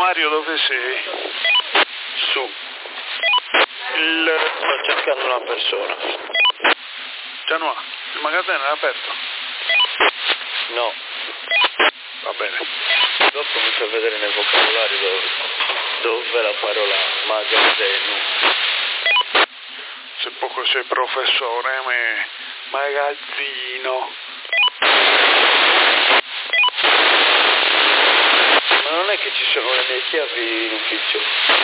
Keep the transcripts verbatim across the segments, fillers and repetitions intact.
Mario, dove sei? Su. Il... Sto cercando una persona. Gianua, il magazzino è aperto? No. Va bene. Dopo mi fai vedere nel vocabolario dove, dove la parola magazzino. Se poco sei professore, me... magazzino. Ma non è che ci sono le mie chiavi in ufficio.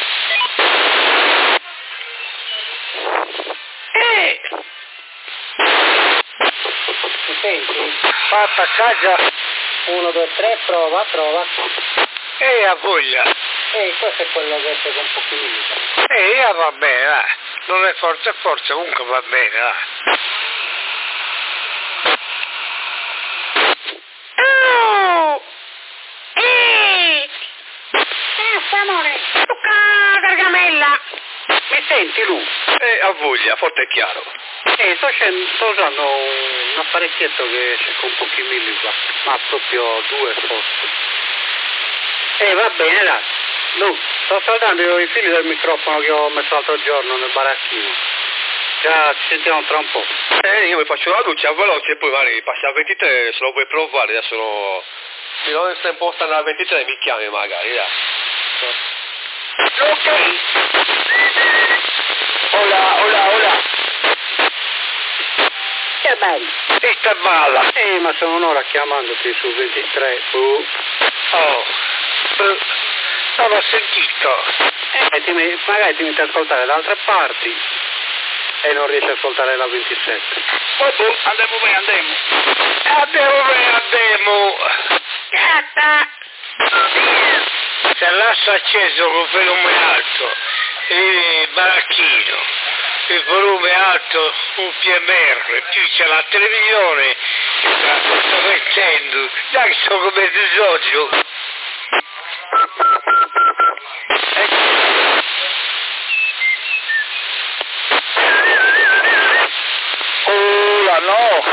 Eh! Mi senti? Fatta a casa. Uno, due, tre, prova, prova. E a voglia. Ehi, questo è quello che c'è con pochi minuti. E eh, va bene, dai. Non è forza è forza, comunque va bene, dai. Oh! Ehi! Eh, amore. Tocca Gargamella. Mi senti, Lu? Eh, a voglia, forte e chiaro. Eh, sto, scend- sto usando un apparecchietto che c'è con pochi milli qua. Ma proprio due forse. Eh, va bene, dai. Lu, sto saltando i fili del microfono che ho messo l'altro giorno nel baracchino. Già, ci sentiamo tra un po'. Eh, io mi faccio la doccia veloce e poi magari passi al ventitré, se lo vuoi provare, adesso lo... Se non stai impostando al ventitré mi chiami magari, dai. Ok. Hola, hola, hola. Che bello. E sta balla. Eh, ma sono un'ora chiamandoti su ventitré. Uh. Oh. Eh, non ho sentito. Eh, ti mi- magari ti metti ad ascoltare da altre parti e non riesci ad ascoltare la ventisette. Vabbè, andiamo bene, andiamo. Andiamo bene, andiamo. Gatta! Se lascio acceso con volume alto, il baracchino, il volume alto, un P M R, più c'è la televisione, sto mettendo, dai sto come disagio. Oh la no!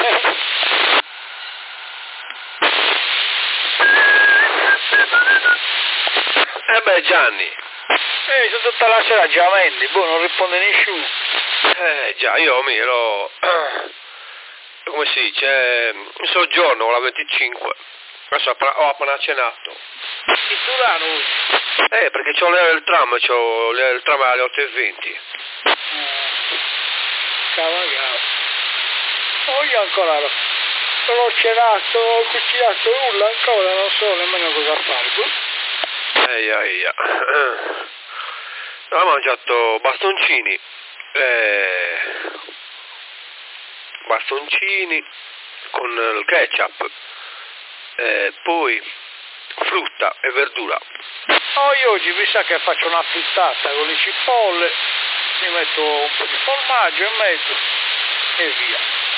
Eh beh, Gianni. Eh, sono tutta la sera già vendi, boh, non risponde nessuno. Eh, già, io mi ero... Come si dice? In soggiorno, alla venticinque. Adesso ho appena cenato. Titolano. Eh, perché c'ho l'ora del tram, c'ho l'ora del tram alle otto e venti. Cavagao. Oh, io ancora non ho cenato, non ho cucinato nulla ancora, non so nemmeno cosa fare. Eia, eia. Ho mangiato bastoncini. Eh, bastoncini con il ketchup. Eh, poi frutta e verdura. Oh, io oggi mi sa che faccio una frittata con le cipolle, mi metto un po' di formaggio in mezzo e via.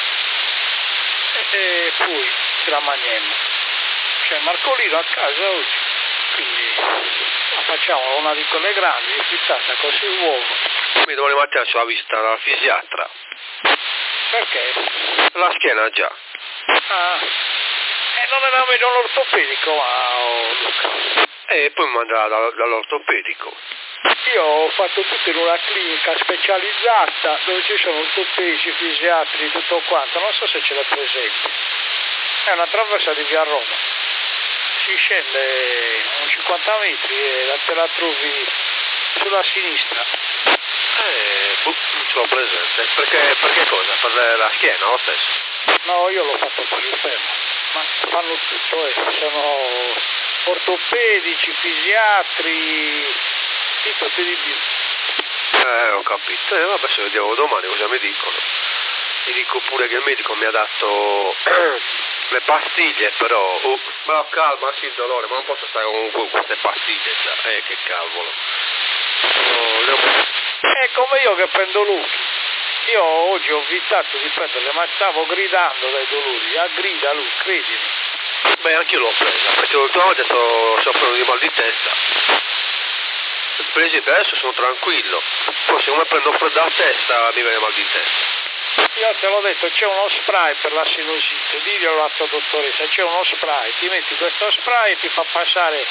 E, e poi la mangiamo. C'è Marcolino a casa oggi, quindi la facciamo una di quelle grandi, frittata così uovo. Mi domani mattina c'ho la visita dalla fisiatra. Perché? La schiena già. Ah, e non era meglio l'ortopedico, ma oh, Luca. E poi mi manderà da, dall'ortopedico. Io ho fatto tutto in una clinica specializzata dove ci sono ortopedici, fisiatri, tutto quanto, non so se ce l'hai presente. È una traversa di via Roma. Si scende un cinquanta metri e la- te la trovi sulla sinistra. Eh, boh, non ce l'ho presente. Perché, perché cosa? Per la schiena, lo stesso? No, io l'ho fatto per il fermo. Ma fanno tutto, eh. Sono ortopedici, fisiatri, di tutto e di più. Eh, ho capito. Eh, vabbè, se vediamo domani cosa mi dicono. Mi dico pure che il medico mi ha dato le pastiglie, però... Oh, ma calma, sì, il dolore, ma non posso stare con con queste pastiglie già. Eh, che cavolo. No, le ho- È come io che prendo luchi. Io oggi ho evitato di prenderle, ma stavo gridando dai dolori. A grida lui, credimi. Beh, anche io l'ho presa, perché l'ultima volta sto soffrendo di mal di testa. Per esempio, adesso sono tranquillo. Poi se come prendo freddo a testa mi viene mal di testa. Io te l'ho detto, c'è uno spray per la sinusite, diglielo alla tua dottoressa, c'è uno spray, ti metti questo spray e ti fa passare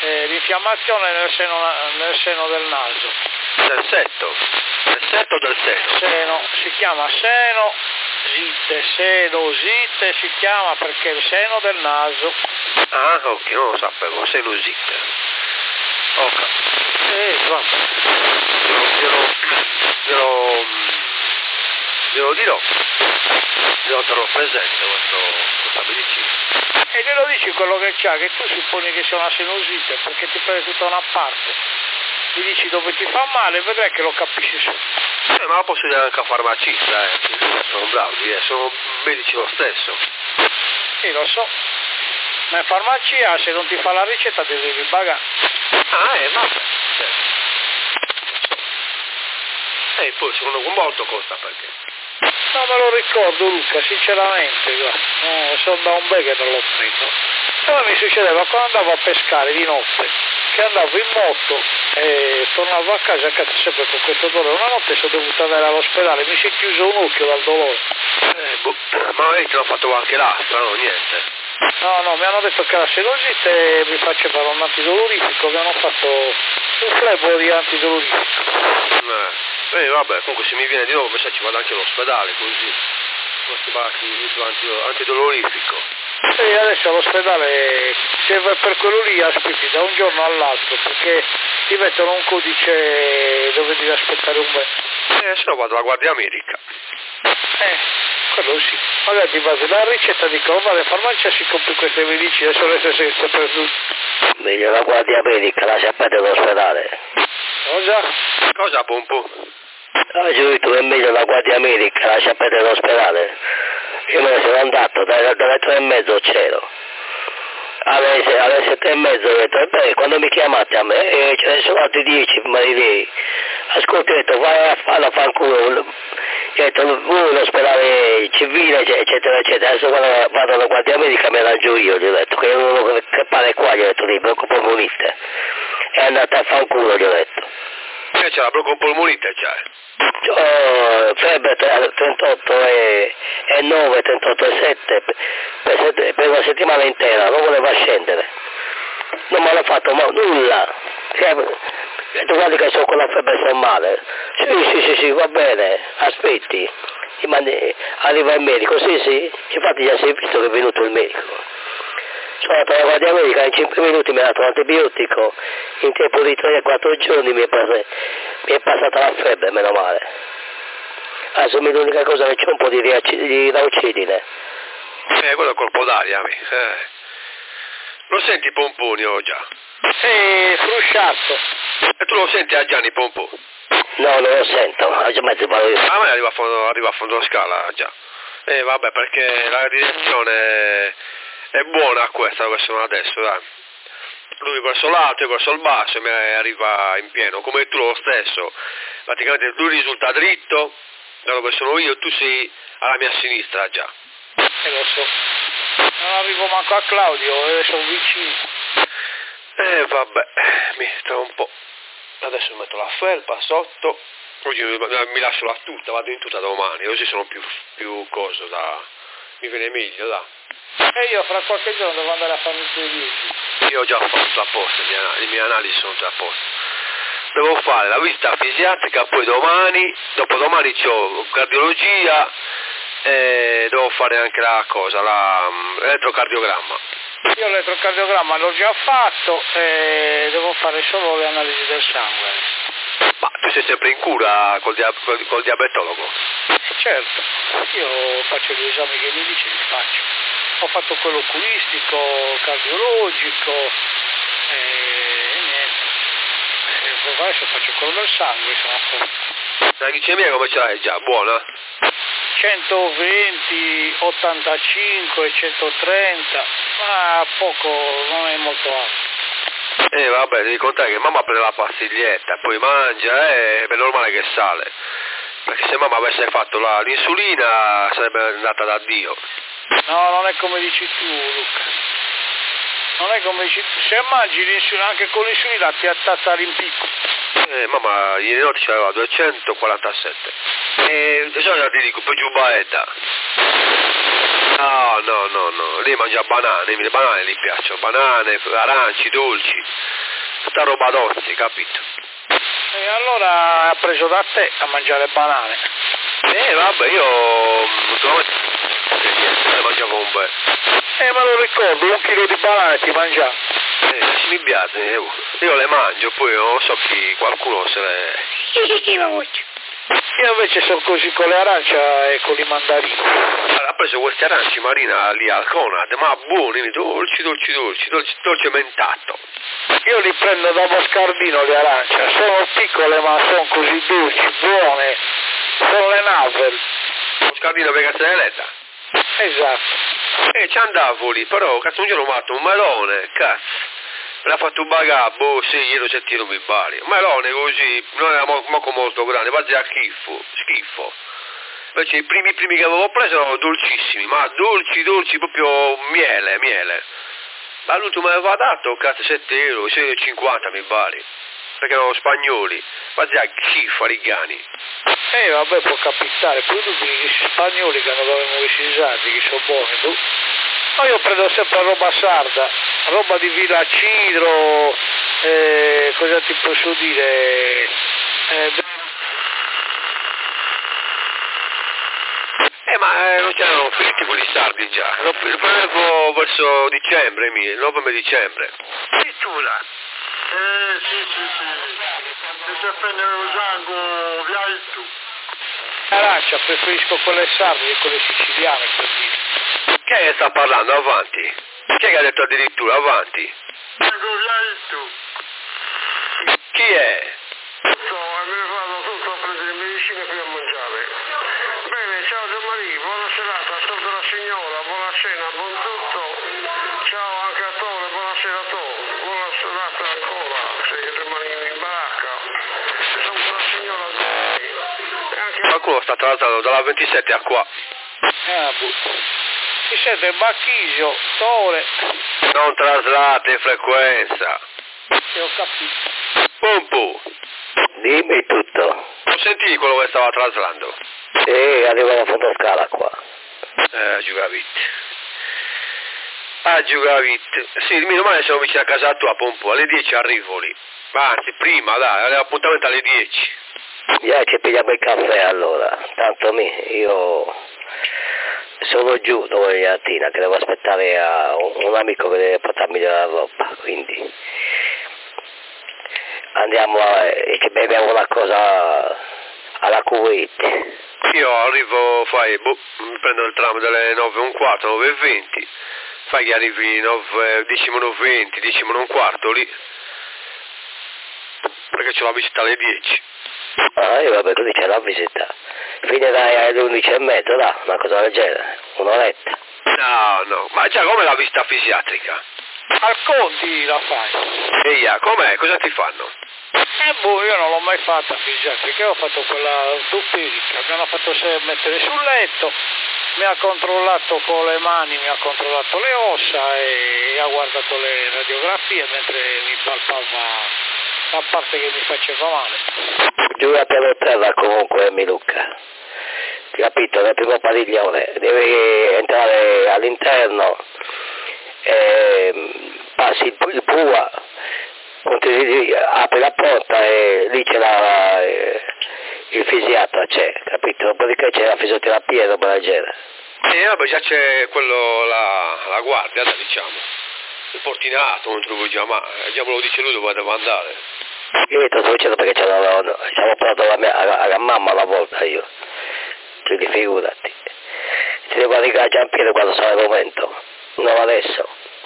eh, l'infiammazione nel seno, nel seno del naso. Del setto? Del setto o del seno? Seno, si chiama seno, zitte, seno, zitte si chiama perché è il seno del naso. Ah, ok, non lo sapevo, sinusite. Ok. Eh, vabbè. Glielo, glielo, glielo, glielo dirò. Glielo terrò presente questo, questa medicina. E glielo dici quello che c'ha, che tu supponi che sia una sinusite, perché ti prende tutta una parte. Gli dici dove ti fa male, vedrai che lo capisci subito. Eh, ma lo posso dire anche a farmacista, eh. Sono bravi, eh. Sono medici lo stesso. Sì, lo so. Ma in farmacia se non ti fa la ricetta ti devi pagare. Ah, eh, vabbè. E eh, poi secondo me molto costa perché? Non me lo ricordo Luca, sinceramente, guarda. No, sono da un bel che non l'ho preso. Poi mi succedeva quando andavo a pescare di notte, che andavo in moto e tornavo a casa e cazzo sempre con questo dolore. Una notte sono dovuto andare all'ospedale, mi si è chiuso un occhio dal dolore. Eh, boh, ma magari ti hanno fatto qualche lastra, no? Niente. No, no, mi hanno detto che la sinusite e mi facevano un antidolorifico, mi hanno fatto un flebo di antidolorifico. Eh, eh, vabbè, comunque se mi viene di nuovo mi sa ci vado anche all'ospedale, così. Questi bacchi antidolorifico. E adesso all'ospedale serve per quello lì aspetti da un giorno all'altro perché ti mettono un codice dove devi aspettare un mese. Eh, se no vado alla Guardia Medica. Eh, quello sì. Magari ti base la ricetta di come alle farmacia si compri queste medicine, sono le stesse per tutti. Meglio la Guardia Medica, lascia perdere l'ospedale. Cosa? Cosa, Pompo? Ah, giuro, è meglio la Guardia Medica, lascia perdere l'ospedale. Io me ne sono andato, dalle, dalle tre e mezzo c'ero. Alle, alle sette e mezzo ho detto, beh, quando mi chiamate a me, e ce ne sono altri dieci, ma di lei. Ascolta, ho detto, vai a farla a fanculo. Ho detto, voi l'ospedale civile, eccetera, eccetera. Adesso quando vado alla Guardia Medica me la mangio io, gli ho detto, che io non che pare qua, gli ho detto, lì, broncopolmonite. È andata a fanculo, gli ho detto. Eh, c'è la broncopolmonite, c'è. Oh, febbre trentotto e, e nove, trentotto e sette per, sette per una settimana intera, non voleva scendere, non mi hanno fatto ma, nulla. E tu guardi che sono con la febbre sto male. Sì, sì, sì, sì, va bene, aspetti, ti mandi, arriva il medico, sì, sì, infatti già sei visto che è venuto il medico. Sono andato alla Guardia Medica, in cinque minuti mi ha dato un antibiotico, in tempo di tre quattro giorni mi è, pass- mi è passata la febbre, meno male. Adesso l'unica cosa che c'è un po' di, riac- di raucidine. Eh, quello è colpo d'aria, eh. Lo senti Pomponi o già? Sì, frusciato. E tu lo senti a Gianni Pompo? No, non lo sento, ha già mezzo vado io. A me arriva a fondo, arriva a fondo scala già. Eh vabbè, perché la direzione è buona questa dove sono adesso, dai. Lui verso l'alto e verso il basso e mi arriva in pieno, come tu lo stesso. Praticamente lui risulta dritto, da dove sono io, tu sei alla mia sinistra già. Eh lo so. Non arrivo manco a Claudio, eh, sono vicino. Eh vabbè, mi sta un po'. Adesso metto la felpa sotto. Oggi mi, mi lascio la tuta, vado in tuta domani, così sono più, più coso da. Mi viene meglio, da. E io fra qualche giorno devo andare a farmi i tuoi. Io ho già fatto a posto, le mie, le mie analisi sono già a posto. Devo fare la visita fisiatrica, poi domani, dopodomani c'ho cardiologia e devo fare anche la cosa, la, l'elettrocardiogramma. Io l'elettrocardiogramma l'ho già fatto e devo fare solo le analisi del sangue. Ma tu sei sempre in cura col, dia- col, col diabetologo? Certo, io faccio gli esami che mi dice, li faccio. Ho fatto quello oculistico, cardiologico e niente. E adesso faccio quello del sangue, sono a posto. La glicemia come ce l'hai già? Buona? centoventi, ottantacinque, centotrenta, ma poco, non è molto alto. Eh vabbè, devi contare che mamma prende la pastiglietta, poi mangia e è normale che sale. Perché se mamma avesse fatto la, l'insulina sarebbe andata da Dio. No, non è come dici tu, Luca. Non è come dici tu. Se mangi l'insulina, anche con l'insulina ti attazza l'impicco. Eh, mamma, ieri notte c'aveva duecentoquarantasette. E già ti dico, per giubaetta. No, no, no, no, no, lei mangia banane, le banane gli piacciono, banane, aranci, dolci, tutta roba d'ozzi, capito? E allora ha preso da te a mangiare banane. Eh vabbè, io ultimamente ne mangiavo un bel. Eh me lo ricordo, un chilo di banane ti mangiavi. Eh, mi piace, io le mangio, poi non so chi, qualcuno se le... Io invece sono così con le arance e con i mandarini. Allora, ha preso questi aranci Marina lì al Conad, ma buoni, dolci, dolci, dolci, dolci, dolce mentato. Io li prendo da Moscardino le arance, sono piccole ma sono così dolci, buone, sono le navel. Moscardino per Castelletta? Esatto. E ci andavo lì, però cazzo un giorno ho fatto un melone, cazzo. Me l'ha fatto un bagà, boh, sì, io lo sentito mi bari. Un melone così, non era mo- moco molto grande, faceva schifo, schifo. Invece i primi primi che avevo preso erano dolcissimi, ma dolci, dolci, proprio miele, miele. Ma l'ultimo mi aveva dato, cazzo, sette euro, sei euro e cinquanta mi bari. Perché erano spagnoli, faceva schifo, rigani. Eh vabbè, può capitare, poi tutti gli spagnoli che non avevano visitato, che sono buoni, tu. Ma io prendo sempre roba sarda, roba di Villa Cidro, eh, cosa ti posso dire? Eh, Eh ma eh, non c'erano finiti con gli sardi già, lo, lo prendevo verso dicembre, il novembre-dicembre. Addirittura. Eh sì sì sì, mi stai prendere un sangue, viai tu. arancia, preferisco quelle sarde che quelle siciliane, per dire. Chi è che sta parlando? Avanti. Chi è che ha detto addirittura avanti? Sangue, viai tu. Chi è? Tutto, e me ne vado tutto a prendere medicine per a mangiare. Bene, ciao Gianmaria, buona serata, ascolta la signora, buona cena, buon tutto. Ciao anche a Tore, buonasera a Tore, buona serata ancora, sei che rimani in baracca. Saluto la signora e anche... Qualcuno sta traslando dalla ventisette a qua. Ah, boh. Si sente Bacchisio, Tore. Non traslate frequenza. Sì, ho capito. Pompo. Dimmi tutto. Non senti quello che stava traslando? Sì, arriva la fotoscala qua. Eh, giocavit. Ah, giocavit. Sì, mi domani sono vicino a casa tua, Pompo. Alle dieci arrivo lì. Anzi, prima, dai, avevo appuntamento alle dieci. Già ci pigliamo il caffè allora. Tanto mi, io sono giù domani mattina che devo aspettare a un, un amico che deve portarmi della roba, quindi andiamo a, e ci beviamo una cosa alla Kuwait. Io arrivo, fai, boh, mi prendo il tram delle nove e un quarto, nove e venti, fai che arrivi nove, dieci meno venti, dieci meno un quarto lì, perché c'ho la visita alle dieci. Ah, io vabbè, così c'è la visita. Finirai alle undici e mezza, da, una cosa del genere, un'oretta. No, no, ma già come la visita fisiatrica? Al Conti la fai. Eia, com'è? Cosa ti fanno? Eh boh, io non l'ho mai fatta fisiatrica, ho fatto quella fisica, mi hanno fatto se mettere sul letto, mi ha controllato con le mani, mi ha controllato le ossa e ha guardato le radiografie mentre mi palpava la parte che mi faceva male. Giù a piano terra comunque, Milucca. Capito? Nel primo padiglione, devi entrare all'interno, e passi il, il pua, apri la porta e lì c'è la, il fisiatra, c'è, capito? Dopodiché c'è la fisioterapia e roba del genere. E vabbè, già c'è quello, la, la guardia, diciamo, il portinato, non te lo vuoi chiamare, già me lo dice lui dove devo andare. Io mi sto dicendo perché ci avevo portato la, mia, la, la mamma una volta io, quindi figurati. Ti devo arrivare già in piedi quando sarà il momento, non adesso.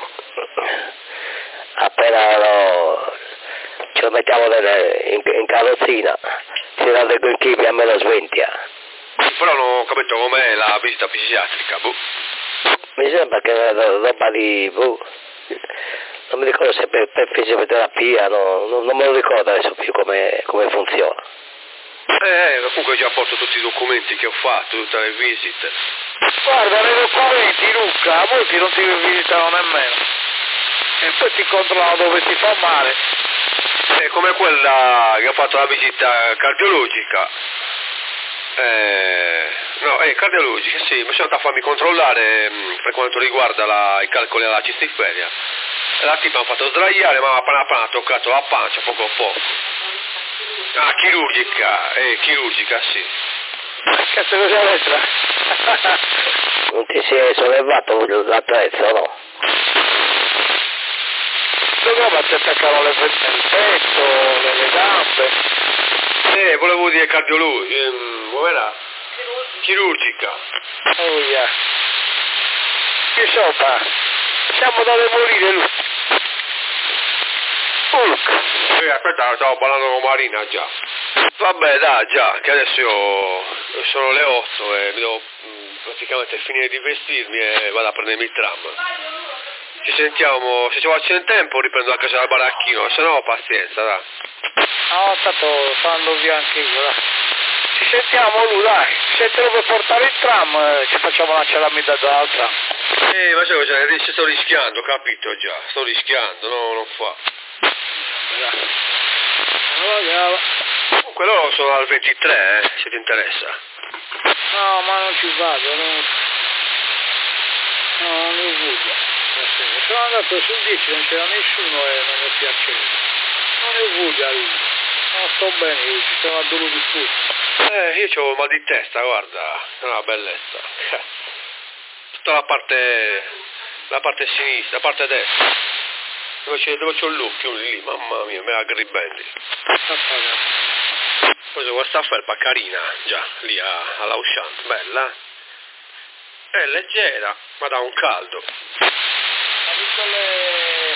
Appena lo, ce lo mettiamo nelle, in, in carrozzina, si dà del kiwi a meno sventia. Però non ho capito com'è la visita fisiatrica, boh. Mi sembra che è roba di... Boh, non mi ricordo se per, per fisioterapia, no, non, non me lo ricordo adesso più come, come funziona. Eh, comunque già porto tutti i documenti che ho fatto, tutte le visite. Guarda, nei documenti, Luca, a molti non ti visitano nemmeno. E poi ti controllano dove ti fa male. È come quella che ha fatto la visita cardiologica. Eh... No, eh, cardiologica, sì, mi sono andato a farmi controllare mh, per quanto riguarda la, i calcoli alla cistifenia. La tipa mi ha fatto sdraiare, ma appena appena ha toccato la pancia, poco a poco. Ah, chirurgica, eh, chirurgica, sì. Cazzo cosa destra? Non ti sei sollevato l'attrezzo, no? Dove ti attaccano le fette nel petto, le, le gambe? Eh, volevo dire cardiologica, ehm, come era? Chirurgica. Oh yeah. Insomma, siamo da demolire lui. Hulk. Eh, aspetta, stavo parlando con Marina già. Vabbè, dai, già, che adesso io sono le otto e mi devo mh, praticamente finire di vestirmi e vado a prendermi il tram. Ci sentiamo, se ci faccio in tempo riprendo a casa dal baracchino, se no pazienza, dai. No, tanto sto andando via anche io, dai. Ci sentiamo lui, dai. Se te lo vuoi portare il tram, eh, ci facciamo una ceramita dal tram. Eh, ma sai cosa, sto rischiando, capito già, sto rischiando, no, non fa. Allora, Comunque loro sono al ventitré, eh, se ti interessa. no, ma non ci vado, non... No, non ne ho voglia. Sono andato sul dieci, non c'era nessuno e non mi piaceva. Non ne ho voglia lui. Non sto bene, io ci sono a dolore di tutto. Eh, io c'ho mal di testa, guarda, è una bellezza. Tutta la parte, la parte sinistra, la parte destra. Dove c'è, dove c'ho l'occhio lì, mamma mia, me la gribendi. Poi c'è questa felpa carina, già, lì a, all'Auchan, bella. È leggera, ma dà un caldo. Ma tutte le...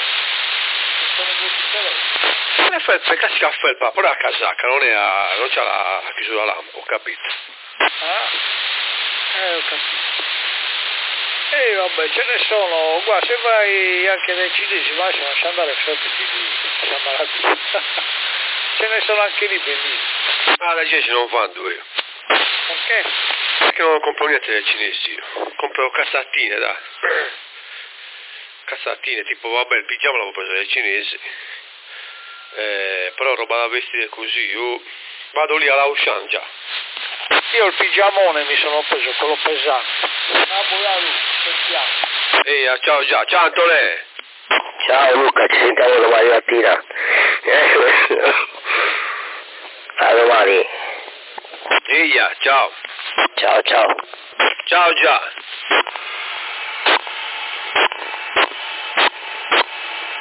Le felpe, classica felpa, però è a casacca, non è a, non c'ha la chiusura a lampo, capito? Ah, eh, ho capito. E vabbè, ce ne sono, guarda, se vai anche dai cinesi, ma se lascia andare sotto di siamo alla ce ne sono anche lì bellissimi. Ah, dai cinesi non vado io. Perché? Perché non compro niente dai cinesi io. Compro cassattine, dai. Cassattine, tipo, vabbè, il pigiama l'avevo preso dai cinesi. Eh, però roba da vestire così, io vado lì all'Auchan già. Io il pigiamone mi sono preso, quello pesante. Ah, buona sentiamo. Ehi, ciao già, ciao Antolè. Ciao Luca, ci sentiamo domani mattina. A domani. Ehi, ciao. Ciao ciao. Ciao già.